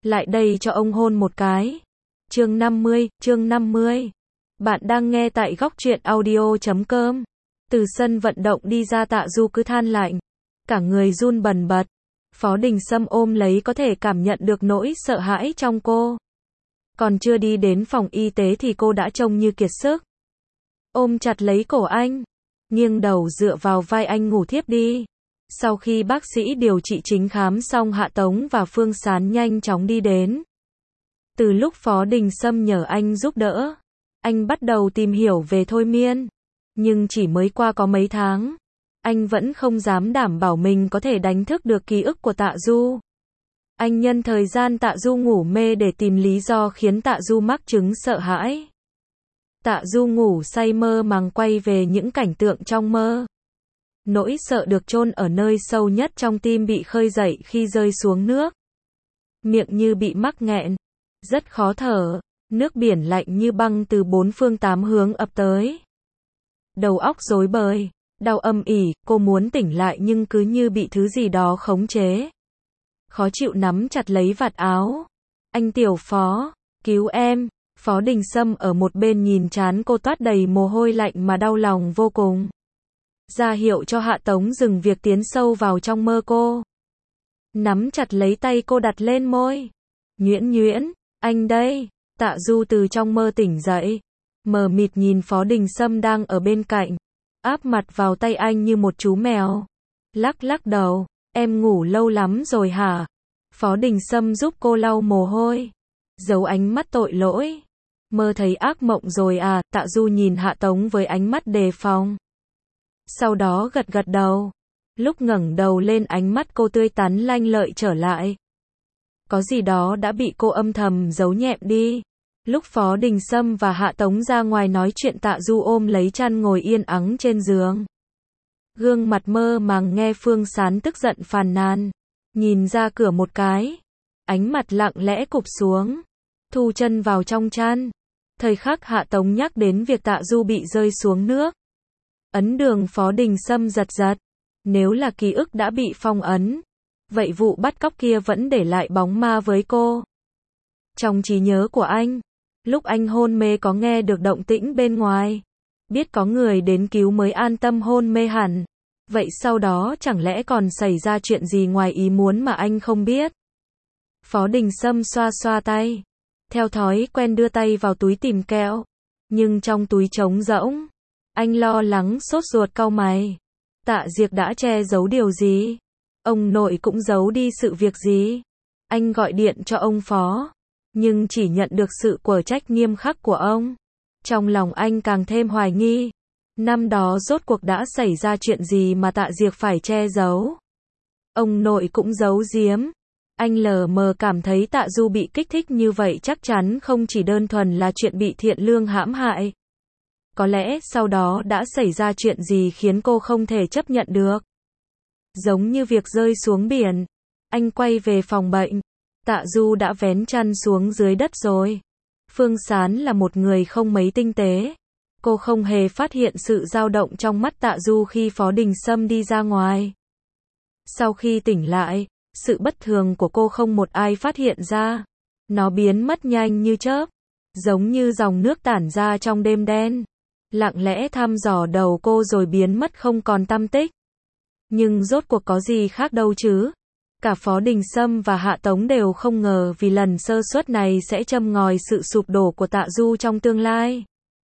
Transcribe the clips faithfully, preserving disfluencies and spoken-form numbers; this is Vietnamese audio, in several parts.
lại đây cho ông hôn một cái. Chương năm mươi, chương năm mươi. Bạn đang nghe tại góc truyện audio chấm com. Từ sân vận động đi ra Tạ Du cứ than lạnh, cả người run bần bật. Phó Đình Sâm ôm lấy có thể cảm nhận được nỗi sợ hãi trong cô. Còn chưa đi đến phòng y tế thì cô đã trông như kiệt sức. Ôm chặt lấy cổ anh, nghiêng đầu dựa vào vai anh ngủ thiếp đi. Sau khi bác sĩ điều trị chính khám xong, Hạ Tống và Phương Sán nhanh chóng đi đến. Từ lúc Phó Đình Sâm nhờ anh giúp đỡ, anh bắt đầu tìm hiểu về thôi miên. Nhưng chỉ mới qua có mấy tháng, anh vẫn không dám đảm bảo mình có thể đánh thức được ký ức của Tạ Du. Anh nhân thời gian Tạ Du ngủ mê để tìm lý do khiến Tạ Du mắc chứng sợ hãi. Tạ Du ngủ say mơ màng quay về những cảnh tượng trong mơ. Nỗi sợ được chôn ở nơi sâu nhất trong tim bị khơi dậy khi rơi xuống nước. Miệng như bị mắc nghẹn, rất khó thở, nước biển lạnh như băng từ bốn phương tám hướng ập tới. Đầu óc rối bời, đau âm ỉ, cô muốn tỉnh lại nhưng cứ như bị thứ gì đó khống chế. Khó chịu nắm chặt lấy vạt áo. Anh Tiểu Phó, cứu em. Phó Đình Sâm ở một bên nhìn trán cô toát đầy mồ hôi lạnh mà đau lòng vô cùng. Ra hiệu cho Hạ Tống dừng việc tiến sâu vào trong mơ cô. Nắm chặt lấy tay cô đặt lên môi. Nhuyễn nhuyễn, anh đây. Tạ Du từ trong mơ tỉnh dậy, mờ mịt nhìn Phó Đình Sâm đang ở bên cạnh, áp mặt vào tay anh như một chú mèo. Lắc lắc đầu, em ngủ lâu lắm rồi hả? Phó Đình Sâm giúp cô lau mồ hôi, giấu ánh mắt tội lỗi. Mơ thấy ác mộng rồi à? Tạ Du nhìn Hạ Tống với ánh mắt đề phòng. Sau đó gật gật đầu. Lúc ngẩng đầu lên ánh mắt cô tươi tắn lanh lợi trở lại. Có gì đó đã bị cô âm thầm giấu nhẹm đi. Lúc Phó Đình Sâm và Hạ Tống ra ngoài nói chuyện, Tạ Du ôm lấy chăn ngồi yên ắng trên giường. Gương mặt mơ màng nghe Phương Sán tức giận phàn nàn. Nhìn ra cửa một cái, ánh mặt lặng lẽ cụp xuống, thu chân vào trong chăn. Thời khắc Hạ Tống nhắc đến việc Tạ Du bị rơi xuống nước, ấn đường Phó Đình Sâm giật giật. Nếu là ký ức đã bị phong ấn, vậy vụ bắt cóc kia vẫn để lại bóng ma với cô. Trong trí nhớ của anh, lúc anh hôn mê có nghe được động tĩnh bên ngoài, biết có người đến cứu mới an tâm hôn mê hẳn. Vậy sau đó chẳng lẽ còn xảy ra chuyện gì ngoài ý muốn mà anh không biết? Phó Đình Sâm xoa xoa tay, theo thói quen đưa tay vào túi tìm kẹo, nhưng trong túi trống rỗng. Anh lo lắng sốt ruột cau mày. Tạ Diệc đã che giấu điều gì? Ông nội cũng giấu đi sự việc gì? Anh gọi điện cho ông Phó, nhưng chỉ nhận được sự quở trách nghiêm khắc của ông. Trong lòng anh càng thêm hoài nghi. Năm đó rốt cuộc đã xảy ra chuyện gì mà Tạ Diệc phải che giấu? Ông nội cũng giấu giếm. Anh lờ mờ cảm thấy Tạ Du bị kích thích như vậy chắc chắn không chỉ đơn thuần là chuyện bị Thiện Lương hãm hại. Có lẽ sau đó đã xảy ra chuyện gì khiến cô không thể chấp nhận được. Giống như việc rơi xuống biển. Anh quay về phòng bệnh. Tạ Du đã vén chăn xuống dưới đất rồi. Phương Sán là một người không mấy tinh tế. Cô không hề phát hiện sự dao động trong mắt Tạ Du khi Phó Đình Sâm đi ra ngoài. Sau khi tỉnh lại, sự bất thường của cô không một ai phát hiện ra. Nó biến mất nhanh như chớp, giống như dòng nước tản ra trong đêm đen, lặng lẽ thăm dò đầu cô rồi biến mất không còn tăm tích. Nhưng rốt cuộc có gì khác đâu chứ? Cả Phó Đình Sâm và Hạ Tống đều không ngờ vì lần sơ suất này sẽ châm ngòi sự sụp đổ của Tạ Du trong tương lai.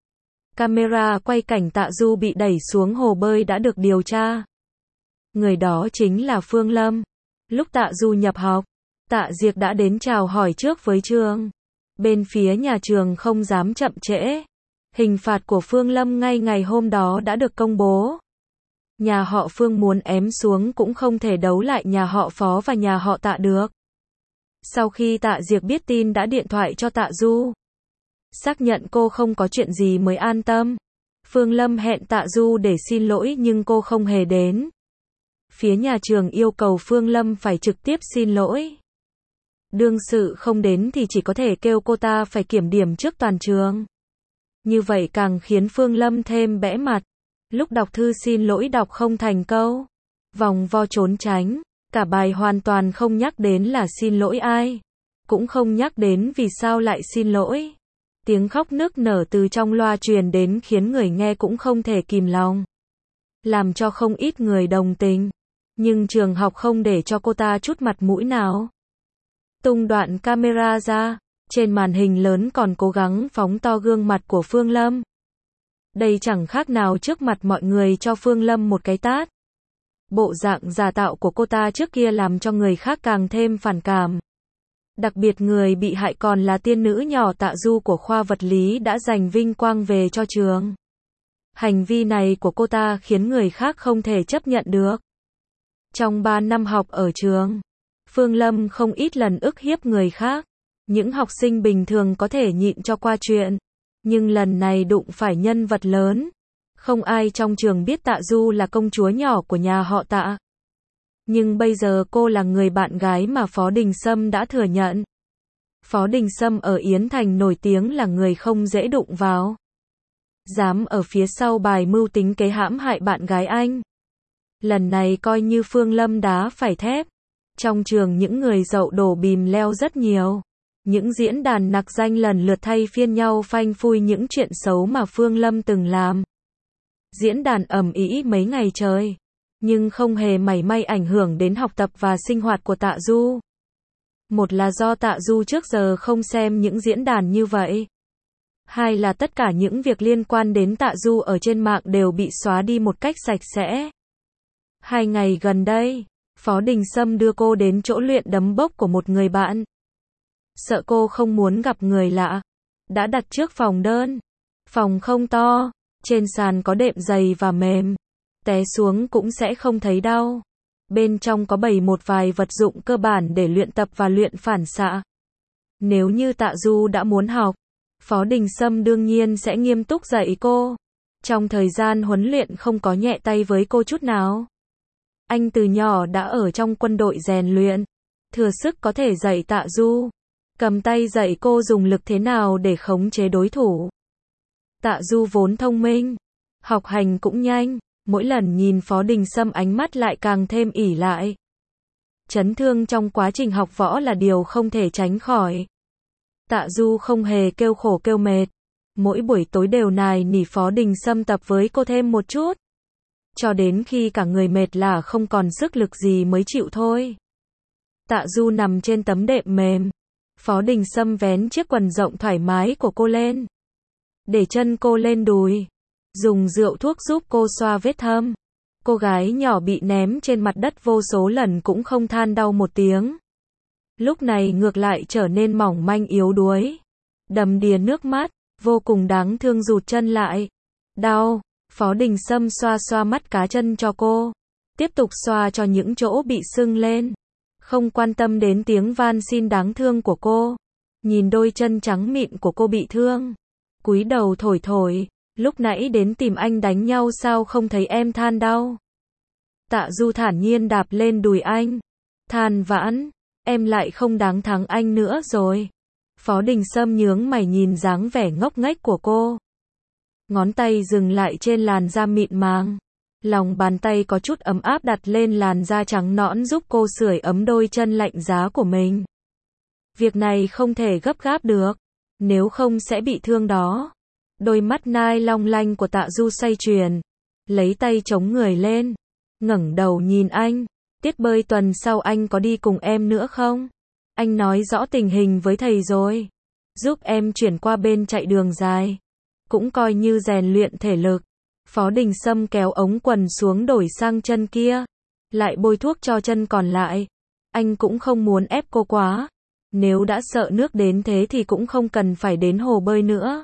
Camera quay cảnh Tạ Du bị đẩy xuống hồ bơi đã được điều tra. Người đó chính là Phương Lâm. Lúc Tạ Du nhập học, Tạ Diệc đã đến chào hỏi trước với trường. Bên phía nhà trường không dám chậm trễ. Hình phạt của Phương Lâm ngay ngày hôm đó đã được công bố. Nhà họ Phương muốn ém xuống cũng không thể đấu lại nhà họ Phó và nhà họ Tạ được. Sau khi Tạ Diệc biết tin đã điện thoại cho Tạ Du, xác nhận cô không có chuyện gì mới an tâm. Phương Lâm hẹn Tạ Du để xin lỗi nhưng cô không hề đến. Phía nhà trường yêu cầu Phương Lâm phải trực tiếp xin lỗi. Đương sự không đến thì chỉ có thể kêu cô ta phải kiểm điểm trước toàn trường. Như vậy càng khiến Phương Lâm thêm bẽ mặt. Lúc đọc thư xin lỗi đọc không thành câu, vòng vo trốn tránh, cả bài hoàn toàn không nhắc đến là xin lỗi ai. cũng không nhắc đến vì sao lại xin lỗi. Tiếng khóc nức nở từ trong loa truyền đến khiến người nghe cũng không thể kìm lòng. Làm cho không ít người đồng tình. Nhưng trường học không để cho cô ta chút mặt mũi nào. Tung đoạn camera ra, trên màn hình lớn còn cố gắng phóng to gương mặt của Phương Lâm. Đây chẳng khác nào trước mặt mọi người cho Phương Lâm một cái tát. Bộ dạng giả tạo của cô ta trước kia làm cho người khác càng thêm phản cảm. Đặc biệt người bị hại còn là tiên nữ nhỏ Tạ Du của khoa vật lý đã giành vinh quang về cho trường. Hành vi này của cô ta khiến người khác không thể chấp nhận được. Trong ba năm học ở trường, Phương Lâm không ít lần ức hiếp người khác. Những học sinh bình thường có thể nhịn cho qua chuyện. Nhưng lần này đụng phải nhân vật lớn. Không ai trong trường biết Tạ Du là công chúa nhỏ của nhà họ Tạ. Nhưng bây giờ cô là người bạn gái mà Phó Đình Sâm đã thừa nhận. Phó Đình Sâm ở Yến Thành nổi tiếng là người không dễ đụng vào. Dám ở phía sau bài mưu tính kế hãm hại bạn gái anh. Lần này coi như Phương Lâm đá phải thép. Trong trường những người dậu đổ bìm leo rất nhiều. Những diễn đàn nặc danh lần lượt thay phiên nhau phanh phui những chuyện xấu mà Phương Lâm từng làm. Diễn đàn ầm ĩ mấy ngày trời. Nhưng không hề mảy may ảnh hưởng đến học tập và sinh hoạt của Tạ Du. Một là do Tạ Du trước giờ không xem những diễn đàn như vậy. Hai là tất cả những việc liên quan đến Tạ Du ở trên mạng đều bị xóa đi một cách sạch sẽ. Hai ngày gần đây, Phó Đình Sâm đưa cô đến chỗ luyện đấm bốc của một người bạn. Sợ cô không muốn gặp người lạ, đã đặt trước phòng đơn. Phòng không to, trên sàn có đệm dày và mềm. Té xuống cũng sẽ không thấy đau. Bên trong có bày một vài vật dụng cơ bản để luyện tập và luyện phản xạ. Nếu như Tạ Du đã muốn học, Phó Đình Sâm đương nhiên sẽ nghiêm túc dạy cô. Trong thời gian huấn luyện không có nhẹ tay với cô chút nào. Anh từ nhỏ đã ở trong quân đội rèn luyện, thừa sức có thể dạy Tạ Du. Cầm tay dạy cô dùng lực thế nào để khống chế đối thủ. Tạ Du vốn thông minh, học hành cũng nhanh. Mỗi lần nhìn Phó Đình Sâm ánh mắt lại càng thêm ỷ lại. Chấn thương trong quá trình học võ là điều không thể tránh khỏi. Tạ Du không hề kêu khổ kêu mệt. Mỗi buổi tối đều nài nỉ Phó Đình Sâm tập với cô thêm một chút. Cho đến khi cả người mệt là không còn sức lực gì mới chịu thôi. Tạ Du nằm trên tấm đệm mềm. Phó Đình Sâm vén chiếc quần rộng thoải mái của cô lên. Để chân cô lên đùi. Dùng rượu thuốc giúp cô xoa vết thâm. Cô gái nhỏ bị ném trên mặt đất vô số lần cũng không than đau một tiếng. Lúc này ngược lại trở nên mỏng manh yếu đuối. Đầm đìa nước mắt, vô cùng đáng thương rụt chân lại. Đau, Phó Đình Sâm xoa xoa mắt cá chân cho cô. Tiếp tục xoa cho những chỗ bị sưng lên. Không quan tâm đến tiếng van xin đáng thương của cô. Nhìn đôi chân trắng mịn của cô bị thương. Cúi đầu thổi thổi. Lúc nãy đến tìm anh đánh nhau sao không thấy em than đau. Tạ Du thản nhiên đạp lên đùi anh. Than vãn, em lại không đáng thắng anh nữa rồi. Phó Đình Sâm nhướng mày nhìn dáng vẻ ngốc nghếch của cô. Ngón tay dừng lại trên làn da mịn màng. Lòng bàn tay có chút ấm áp đặt lên làn da trắng nõn giúp cô sưởi ấm đôi chân lạnh giá của mình. Việc này không thể gấp gáp được. Nếu không sẽ bị thương đó. Đôi mắt nai long lanh của Tạ Du xoay chuyển. Lấy tay chống người lên. Ngẩng đầu nhìn anh. Tiết bơi tuần sau anh có đi cùng em nữa không? Anh nói rõ tình hình với thầy rồi. Giúp em chuyển qua bên chạy đường dài. Cũng coi như rèn luyện thể lực. Phó Đình Sâm kéo ống quần xuống đổi sang chân kia. Lại bôi thuốc cho chân còn lại. Anh cũng không muốn ép cô quá. Nếu đã sợ nước đến thế thì cũng không cần phải đến hồ bơi nữa.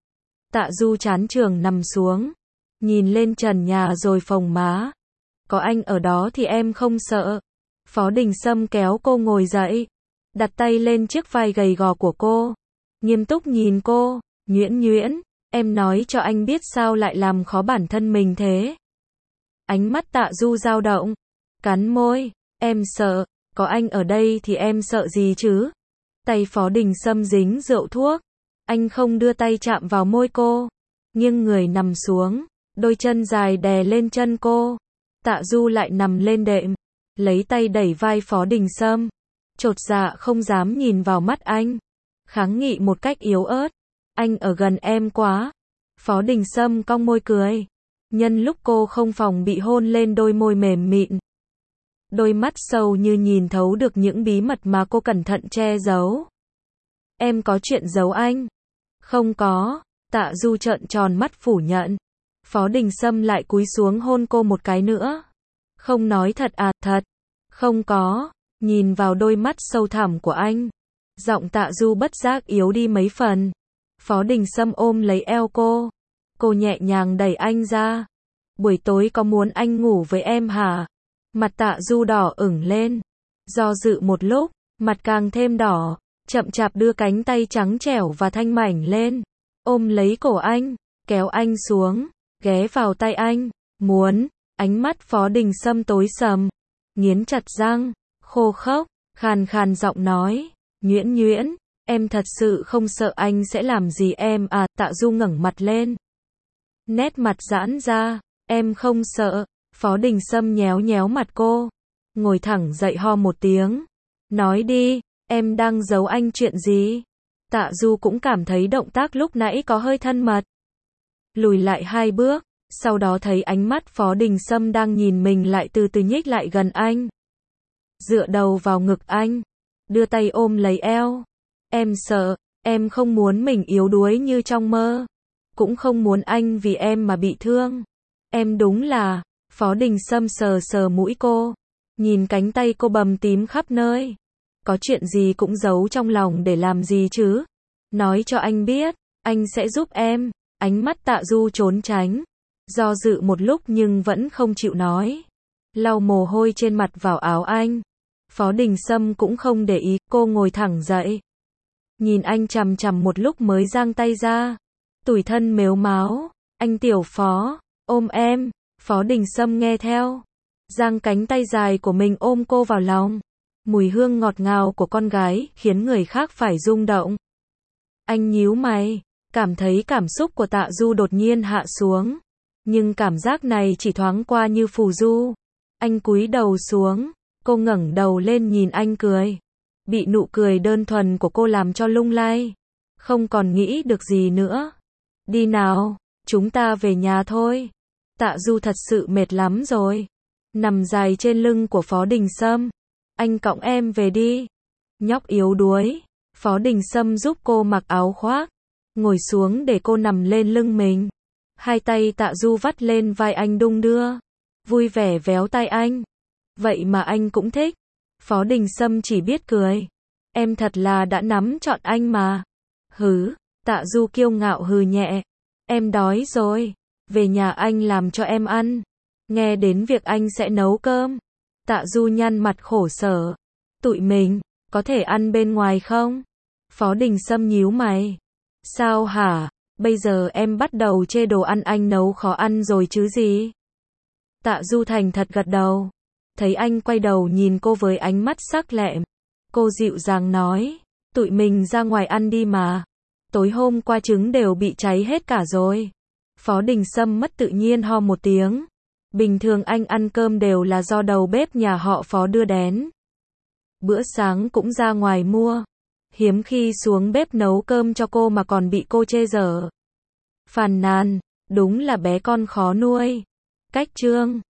Tạ Du chán trường nằm xuống. Nhìn lên trần nhà rồi phồng má. Có anh ở đó thì em không sợ. Phó Đình Sâm kéo cô ngồi dậy. Đặt tay lên chiếc vai gầy gò của cô. Nghiêm túc nhìn cô. Nhuyễn nhuyễn. Em nói cho anh biết sao lại làm khó bản thân mình thế. Ánh mắt Tạ Du dao động. Cắn môi. Em sợ. Có anh ở đây thì em sợ gì chứ? Tay Phó Đình Sâm dính rượu thuốc. Anh không đưa tay chạm vào môi cô. Nghiêng người nằm xuống. Đôi chân dài đè lên chân cô. Tạ Du lại nằm lên đệm. Lấy tay đẩy vai Phó Đình Sâm. chột dạ không dám nhìn vào mắt anh. Kháng nghị một cách yếu ớt. Anh ở gần em quá. Phó Đình Sâm cong môi cười. Nhân lúc cô không phòng bị hôn lên đôi môi mềm mịn. Đôi mắt sâu như nhìn thấu được những bí mật mà cô cẩn thận che giấu. Em có chuyện giấu anh? Không có. Tạ Du trợn tròn mắt phủ nhận. Phó Đình Sâm lại cúi xuống hôn cô một cái nữa. Không nói thật à? Thật. Không có. Nhìn vào đôi mắt sâu thẳm của anh. Giọng Tạ Du bất giác yếu đi mấy phần. Phó Đình Sâm ôm lấy eo cô. Cô nhẹ nhàng đẩy anh ra. Buổi tối có muốn anh ngủ với em hả? Mặt Tạ Du đỏ ửng lên. Do dự một lúc, mặt càng thêm đỏ. Chậm chạp đưa cánh tay trắng trẻo và thanh mảnh lên. Ôm lấy cổ anh. Kéo anh xuống. Ghé vào tay anh. Muốn. Ánh mắt Phó Đình Sâm tối sầm. Nghiến chặt răng. Khô khốc. Khàn khàn giọng nói. Nhuyễn nhuyễn. Em thật sự không sợ anh sẽ làm gì em à? Tạ Du ngẩng mặt lên. Nét mặt giãn ra. Em không sợ. Phó Đình Sâm nhéo nhéo mặt cô. Ngồi thẳng dậy ho một tiếng. Nói đi. Em đang giấu anh chuyện gì? Tạ Du cũng cảm thấy động tác lúc nãy có hơi thân mật. Lùi lại hai bước. Sau đó thấy ánh mắt Phó Đình Sâm đang nhìn mình lại từ từ nhích lại gần anh. Dựa đầu vào ngực anh. Đưa tay ôm lấy eo. Em sợ. Em không muốn mình yếu đuối như trong mơ. Cũng không muốn anh vì em mà bị thương. Em đúng là. Phó Đình Sâm sờ sờ mũi cô. Nhìn cánh tay cô bầm tím khắp nơi. Có chuyện gì cũng giấu trong lòng để làm gì chứ? Nói cho anh biết. Anh sẽ giúp em. Ánh mắt Tạ Du trốn tránh. Do dự một lúc nhưng vẫn không chịu nói. Lau mồ hôi trên mặt vào áo anh. Phó Đình Sâm cũng không để ý. Cô ngồi thẳng dậy. Nhìn anh chằm chằm một lúc mới giang tay ra. Tủi thân mếu máo. Anh tiểu Phó. Ôm em. Phó Đình Sâm nghe theo. Giang cánh tay dài của mình ôm cô vào lòng. Mùi hương ngọt ngào của con gái khiến người khác phải rung động. Anh nhíu mày. Cảm thấy cảm xúc của Tạ Du đột nhiên hạ xuống. Nhưng cảm giác này chỉ thoáng qua như phù du. Anh cúi đầu xuống. Cô ngẩng đầu lên nhìn anh cười. Bị nụ cười đơn thuần của cô làm cho lung lay. Không còn nghĩ được gì nữa. Đi nào. Chúng ta về nhà thôi. Tạ Du thật sự mệt lắm rồi. Nằm dài trên lưng của Phó Đình Sâm. Anh cõng em về đi. Nhóc yếu đuối. Phó Đình Sâm giúp cô mặc áo khoác. Ngồi xuống để cô nằm lên lưng mình. Hai tay Tạ Du vắt lên vai anh đung đưa. Vui vẻ véo tay anh. Vậy mà anh cũng thích. Phó Đình Sâm chỉ biết cười. Em thật là đã nắm trọn anh mà. Hứ. Tạ Du kiêu ngạo hừ nhẹ. Em đói rồi. Về nhà anh làm cho em ăn. Nghe đến việc anh sẽ nấu cơm. Tạ Du nhăn mặt khổ sở. Tụi mình, có thể ăn bên ngoài không? Phó Đình Sâm nhíu mày. Sao hả? Bây giờ em bắt đầu chê đồ ăn anh nấu khó ăn rồi chứ gì? Tạ Du thành thật gật đầu. Thấy anh quay đầu nhìn cô với ánh mắt sắc lẹm. Cô dịu dàng nói. Tụi mình ra ngoài ăn đi mà. Tối hôm qua trứng đều bị cháy hết cả rồi. Phó Đình Sâm mất tự nhiên ho một tiếng. Bình thường anh ăn cơm đều là do đầu bếp nhà họ Phó đưa đến. Bữa sáng cũng ra ngoài mua. Hiếm khi xuống bếp nấu cơm cho cô mà còn bị cô chê dở. Phàn nàn, đúng là bé con khó nuôi. Cách chương